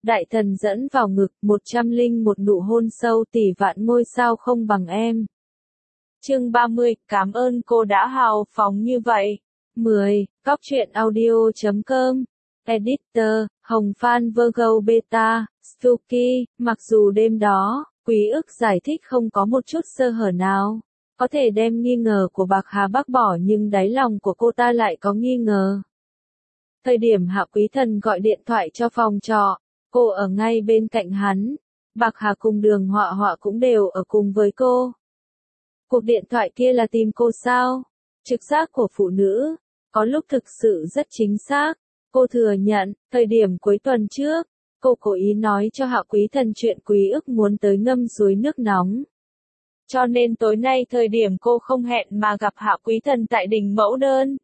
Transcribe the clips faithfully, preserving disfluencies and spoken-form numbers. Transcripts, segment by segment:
Đại thần dẫn vào ngực, một trăm linh một nụ hôn sâu tỷ vạn ngôi sao không bằng em. Chương ba mươi, cảm ơn cô đã hào phóng như vậy. mười. Cóc truyện audio chấm com. Editor, Hồng Phan Virgo Beta, Stucky. Mặc dù đêm đó, Quý ức giải thích không có một chút sơ hở nào có thể đem nghi ngờ của Bạc Hà bác bỏ, nhưng đáy lòng của cô ta lại có nghi ngờ. Thời điểm Hạ Quý Thần gọi điện thoại cho phòng trọ, cô ở ngay bên cạnh hắn. Bạc Hà cùng Đường Họa Họa cũng đều ở cùng với cô. Cuộc điện thoại kia là tìm cô sao? Trực giác của phụ nữ, có lúc thực sự rất chính xác. Cô thừa nhận, thời điểm cuối tuần trước, cô cố ý nói cho Hạ Quý Thần chuyện Quý ức muốn tới ngâm suối nước nóng. Cho nên tối nay thời điểm cô không hẹn mà gặp Hạ Quý Thần tại đỉnh Mẫu Đơn.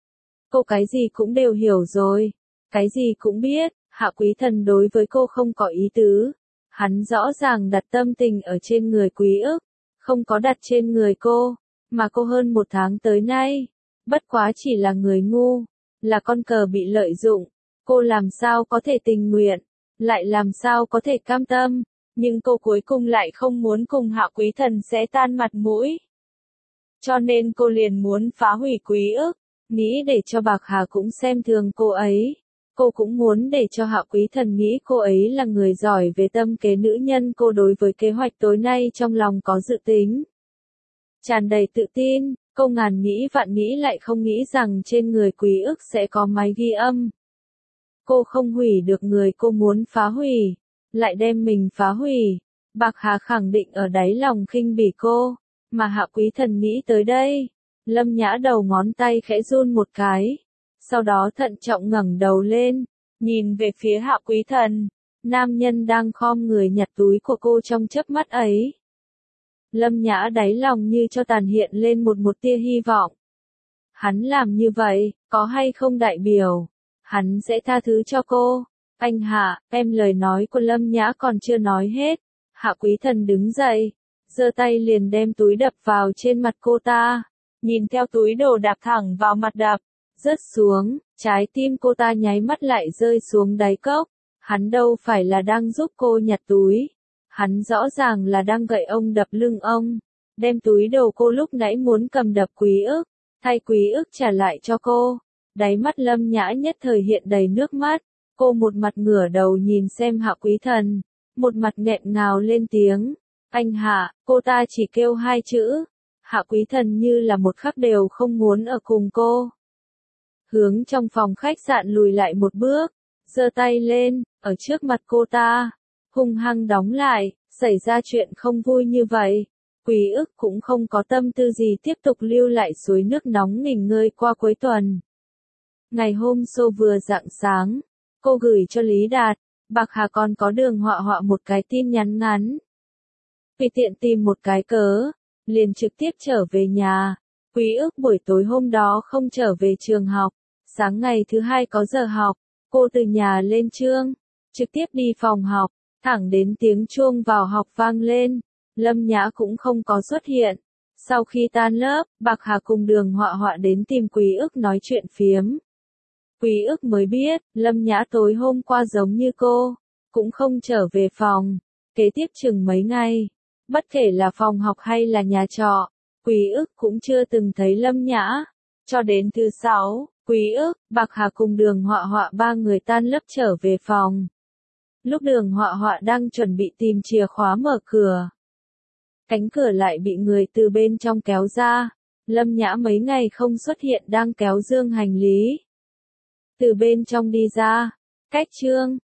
Cô cái gì cũng đều hiểu rồi, cái gì cũng biết, Hạ Quý Thần đối với cô không có ý tứ. Hắn rõ ràng đặt tâm tình ở trên người Quý ức, không có đặt trên người cô, mà cô hơn một tháng tới nay, bất quá chỉ là người ngu, là con cờ bị lợi dụng. Cô làm sao có thể tình nguyện, lại làm sao có thể cam tâm, nhưng cô cuối cùng lại không muốn cùng Hạ Quý Thần sẽ tan mặt mũi. Cho nên cô liền muốn phá hủy Quý ức, nghĩ để cho Bạc Hà cũng xem thường cô ấy. Cô cũng muốn để cho Hạ Quý Thần nghĩ cô ấy là người giỏi về tâm kế nữ nhân. Cô đối với kế hoạch tối nay trong lòng có dự tính, tràn đầy tự tin. Cô ngàn nghĩ vạn nghĩ lại không nghĩ rằng trên người Quý ức sẽ có máy ghi âm. Cô không hủy được người cô muốn phá hủy, lại đem mình phá hủy. Bạc Hà khẳng định ở đáy lòng khinh bỉ cô, mà Hạ Quý Thần nghĩ tới đây. Lâm Nhã đầu ngón tay khẽ run một cái, sau đó thận trọng ngẩng đầu lên, nhìn về phía Hạ Quý Thần. Nam nhân đang khom người nhặt túi của cô trong chớp mắt ấy. Lâm Nhã đáy lòng như cho tàn hiện lên một một tia hy vọng. Hắn làm như vậy, có hay không đại biểu hắn sẽ tha thứ cho cô. Anh Hạ, em lời nói của Lâm Nhã còn chưa nói hết. Hạ Quý Thần đứng dậy, giơ tay liền đem túi đập vào trên mặt cô ta. Nhìn theo túi đồ đạp thẳng vào mặt đập, rớt xuống, trái tim cô ta nháy mắt lại rơi xuống đáy cốc. Hắn đâu phải là đang giúp cô nhặt túi, hắn rõ ràng là đang gậy ông đập lưng ông, đem túi đồ cô lúc nãy muốn cầm đập Quý ức, thay Quý ức trả lại cho cô. Đáy mắt Lâm Nhã nhất thời hiện đầy nước mắt, cô một mặt ngửa đầu nhìn xem Hạ Quý Thần, một mặt nghẹn ngào lên tiếng. Anh Hạ, cô ta chỉ kêu hai chữ. Hạ Quý Thần như là một khắc đều không muốn ở cùng cô. Hướng trong phòng khách sạn lùi lại một bước, giơ tay lên, ở trước mặt cô ta, hung hăng đóng lại. Xảy ra chuyện không vui như vậy, Quý ức cũng không có tâm tư gì tiếp tục lưu lại suối nước nóng nghỉ ngơi qua cuối tuần. Ngày hôm sau vừa rạng sáng, cô gửi cho Lý Đạt, Bạc Hà còn có Đường Họa Họa một cái tin nhắn ngắn. Vì tiện tìm một cái cớ, liền trực tiếp trở về nhà. Quý ức buổi tối hôm đó không trở về trường học, sáng ngày thứ hai có giờ học, cô từ nhà lên trường, trực tiếp đi phòng học, thẳng đến tiếng chuông vào học vang lên. Lâm Nhã cũng không có xuất hiện. Sau khi tan lớp, Bạc Hà cùng Đường Họa Họa đến tìm Quý ức nói chuyện phiếm. Quý ức mới biết, Lâm Nhã tối hôm qua giống như cô, cũng không trở về phòng. Kế tiếp chừng mấy ngày, bất kể là phòng học hay là nhà trọ, Quý ức cũng chưa từng thấy Lâm Nhã. Cho đến thứ sáu, Quý ức, Bạc Hà cùng Đường Họa Họa ba người tan lớp trở về phòng. Lúc Đường Họa Họa đang chuẩn bị tìm chìa khóa mở cửa, cánh cửa lại bị người từ bên trong kéo ra. Lâm Nhã mấy ngày không xuất hiện đang kéo dương hành lý từ bên trong đi ra. Cách trương,